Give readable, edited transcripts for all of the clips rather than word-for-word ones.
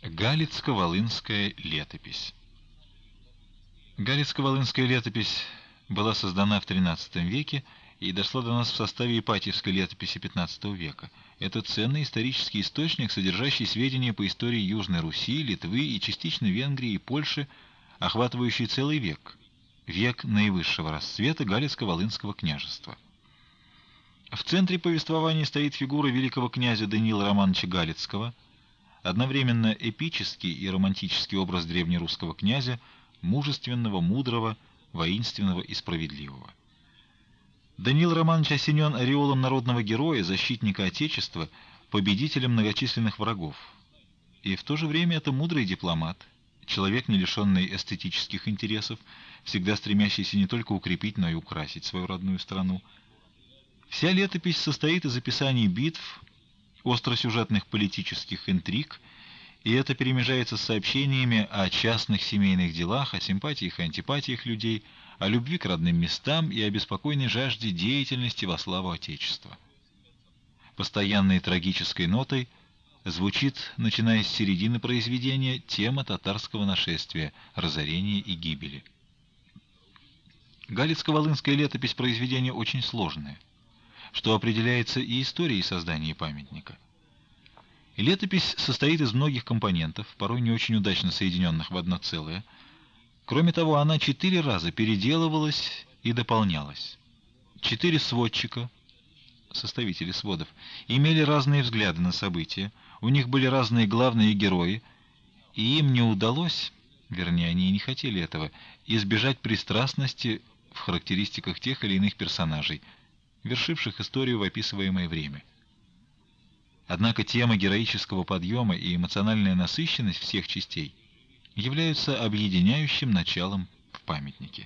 Галицко-Волынская летопись. Галицко-Волынская летопись была создана в XIII веке и дошла до нас в составе Ипатьевской летописи XV века. Это ценный исторический источник, содержащий сведения по истории Южной Руси, Литвы и частично Венгрии и Польши, охватывающий целый век, век наивысшего расцвета Галицко-Волынского княжества. В центре повествования стоит фигура великого князя Даниила Романовича Галицкого, одновременно эпический и романтический образ древнерусского князя, мужественного, мудрого, воинственного и справедливого. Даниил Романович осенен ореолом народного героя, защитника Отечества, победителя многочисленных врагов. И в то же время это мудрый дипломат, человек, не лишенный эстетических интересов, всегда стремящийся не только укрепить, но и украсить свою родную страну. Вся летопись состоит из описаний битв, остросюжетных политических интриг, и это перемежается с сообщениями о частных семейных делах, о симпатиях и антипатиях людей, о любви к родным местам и о беспокойной жажде деятельности во славу Отечества. Постоянной трагической нотой звучит, начиная с середины произведения, тема татарского нашествия, разорения и гибели. Галицко-Волынская летопись произведение очень сложное, что определяется и историей создания памятника. Летопись состоит из многих компонентов, порой не очень удачно соединенных в одно целое. Кроме того, она 4 раза переделывалась и дополнялась. 4 сводчика, составители сводов, имели разные взгляды на события, у них были разные главные герои, и им не удалось, вернее, они и не хотели этого, избежать пристрастности в характеристиках тех или иных персонажей, вершивших историю в описываемое время. Однако тема героического подъема и эмоциональная насыщенность всех частей являются объединяющим началом в памятнике.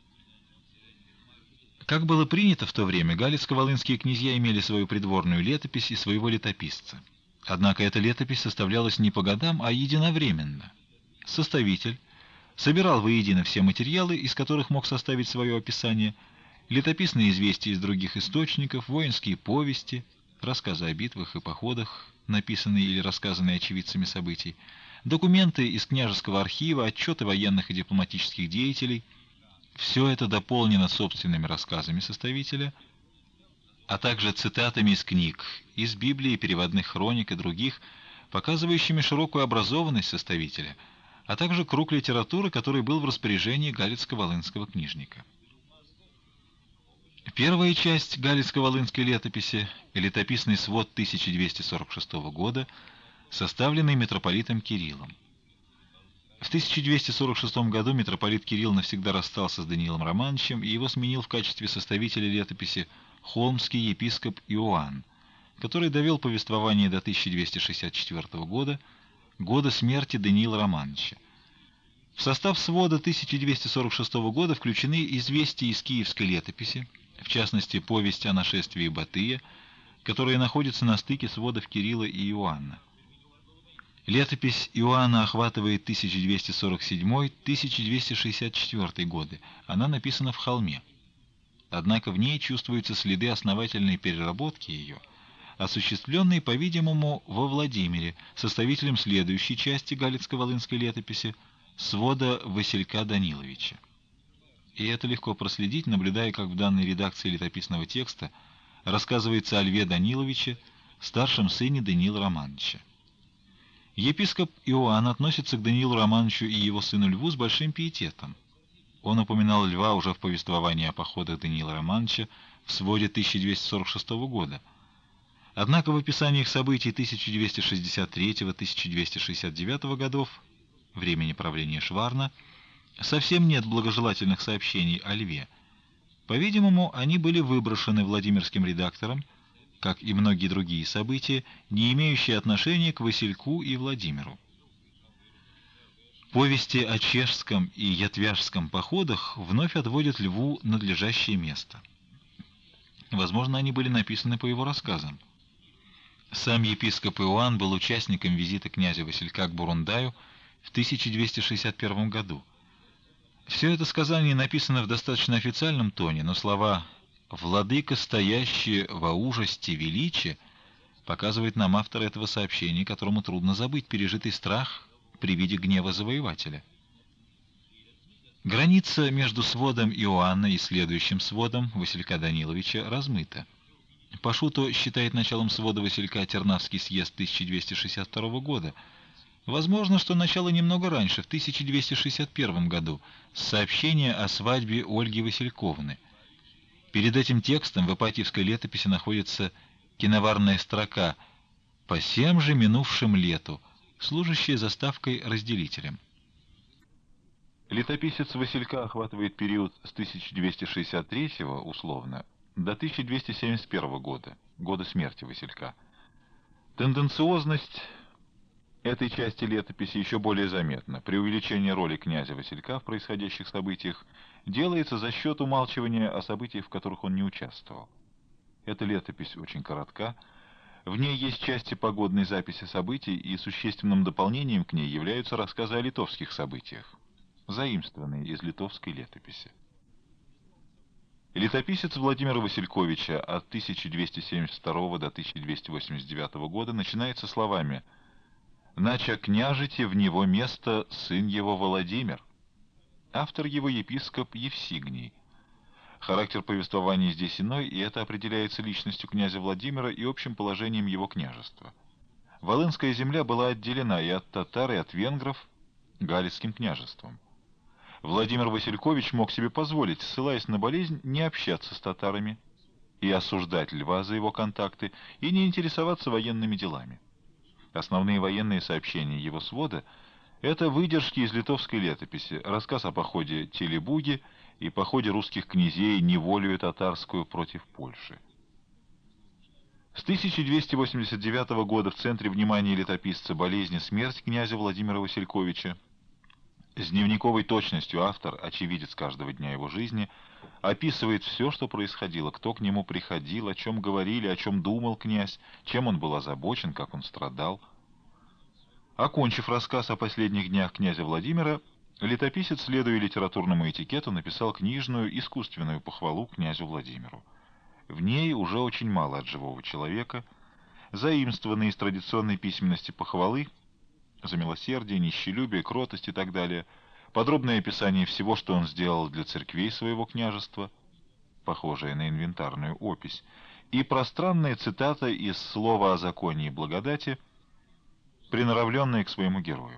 Как было принято в то время, галицко-волынские князья имели свою придворную летопись и своего летописца. Однако эта летопись составлялась не по годам, а единовременно. Составитель собирал воедино все материалы, из которых мог составить свое описание, летописные известия из других источников, воинские повести, рассказы о битвах и походах, написанные или рассказанные очевидцами событий, документы из княжеского архива, отчеты военных и дипломатических деятелей. Все это дополнено собственными рассказами составителя, а также цитатами из книг, из Библии, переводных хроник и других, показывающими широкую образованность составителя, а также круг литературы, который был в распоряжении галицко-волынского книжника. Первая часть Галицко-Волынской летописи – летописный свод 1246 года, составленный митрополитом Кириллом. В 1246 году митрополит Кирилл навсегда расстался с Даниилом Романовичем, и его сменил в качестве составителя летописи холмский епископ Иоанн, который довел повествование до 1264 года, года смерти Даниила Романовича. В состав свода 1246 года включены известия из Киевской летописи, в частности, повесть о нашествии Батыя, которая находится на стыке сводов Кирилла и Иоанна. Летопись Иоанна охватывает 1247-1264 годы. Она написана в холме. Однако в ней чувствуются следы основательной переработки ее, осуществленной, по-видимому, во Владимире, составителем следующей части Галицко-Волынской летописи, свода Василька Даниловича. И это легко проследить, наблюдая, как в данной редакции летописного текста рассказывается о Льве Даниловиче, старшем сыне Даниила Романовича. Епископ Иоанн относится к Даниилу Романовичу и его сыну Льву с большим пиететом. Он упоминал Льва уже в повествовании о походах Даниила Романовича в своде 1246 года. Однако в описаниях событий 1263-1269 годов, времени правления Шварна, совсем нет благожелательных сообщений о Льве. По-видимому, они были выброшены Владимирским редактором, как и многие другие события, не имеющие отношения к Васильку и Владимиру. Повести о чешском и ятвяжском походах вновь отводят Льву надлежащее место. Возможно, они были написаны по его рассказам. Сам епископ Иоанн был участником визита князя Василька к Бурундаю в 1261 году. Все это сказание написано в достаточно официальном тоне, но слова «владыка, стоящий во ужасти величия» показывает нам автор этого сообщения, которому трудно забыть пережитый страх при виде гнева завоевателя. Граница между сводом Иоанна и следующим сводом Василька Даниловича размыта. Пашуто считает началом свода Василька Тернавский съезд 1262 года. Возможно, что начало немного раньше, в 1261 году, с сообщения о свадьбе Ольги Васильковны. Перед этим текстом в Ипатьевской летописи находится киноварная строка «По сем же минувшим лету», служащая заставкой-разделителем. Летописец Василька охватывает период с 1263 условно до 1271 года, года смерти Василька. Тенденциозность этой части летописи еще более заметна. Преувеличение роли князя Василька в происходящих событиях делается за счет умалчивания о событиях, в которых он не участвовал. Эта летопись очень коротка. В ней есть части погодной записи событий, и существенным дополнением к ней являются рассказы о литовских событиях, заимствованные из литовской летописи. Летописец Владимира Васильковича от 1272 до 1289 года начинается словами «Нача княжите в него место сын его Владимир». Автор его епископ Евсигний. Характер повествования здесь иной, и это определяется личностью князя Владимира и общим положением его княжества. Волынская земля была отделена и от татар, и от венгров Галицким княжеством. Владимир Василькович мог себе позволить, ссылаясь на болезнь, не общаться с татарами и осуждать Льва за его контакты, и не интересоваться военными делами. Основные военные сообщения его свода — это выдержки из литовской летописи, рассказ о походе Телебуги и походе русских князей неволею татарскую против Польши. С 1289 года в центре внимания летописца болезнь и смерть князя Владимира Васильковича. С дневниковой точностью автор, очевидец каждого дня его жизни, описывает все, что происходило, кто к нему приходил, о чем говорили, о чем думал князь, чем он был озабочен, как он страдал. Окончив рассказ о последних днях князя Владимира, летописец, следуя литературному этикету, написал книжную, искусственную похвалу князю Владимиру. В ней уже очень мало от живого человека, заимствованные из традиционной письменности похвалы за милосердие, нищелюбие, кротость и так далее, подробное описание всего, что он сделал для церквей своего княжества, похожее на инвентарную опись, и пространная цитата из слова о законе и благодати, приноравленная к своему герою.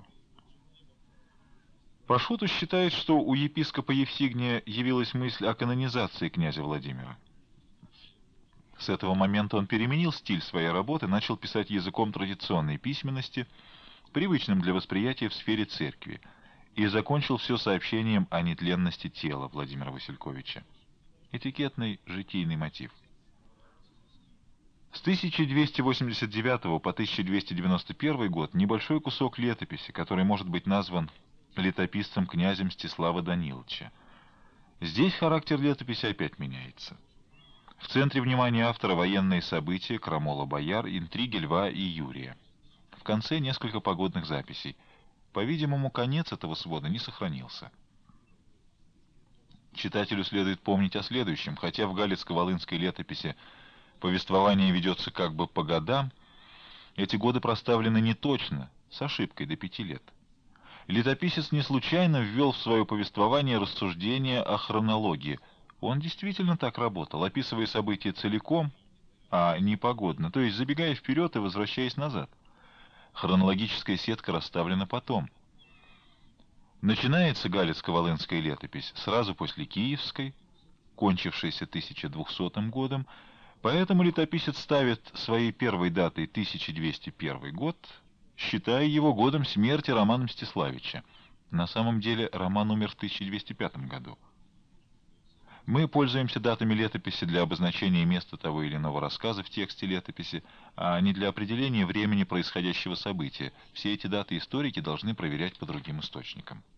Пашуту считает, что у епископа Евсигния явилась мысль о канонизации князя Владимира. С этого момента он переменил стиль своей работы, начал писать языком традиционной письменности, привычным для восприятия в сфере церкви, и закончил все сообщением о нетленности тела Владимира Васильковича. Этикетный житийный мотив. С 1289 по 1291 год небольшой кусок летописи, который может быть назван летописцем князя Мстислава Даниловича. Здесь характер летописи опять меняется. В центре внимания автора военные события, крамола бояр, интриги Льва и Юрия. В конце несколько погодных записей. По-видимому, конец этого свода не сохранился. Читателю следует помнить о следующем. Хотя в Галицко-Волынской летописи повествование ведется как бы по годам, эти годы проставлены неточно, с ошибкой до 5 лет. Летописец не случайно ввел в свое повествование рассуждение о хронологии. Он действительно так работал, описывая события целиком, а не погодно, то есть забегая вперед и возвращаясь назад. Хронологическая сетка расставлена потом. Начинается Галицко-Волынская летопись сразу после Киевской, кончившейся 1200 годом, поэтому летописец ставит своей первой датой 1201 год, считая его годом смерти Романа Мстиславича. На самом деле Роман умер в 1205 году. Мы пользуемся датами летописи для обозначения места того или иного рассказа в тексте летописи, а не для определения времени происходящего события. Все эти даты историки должны проверять по другим источникам.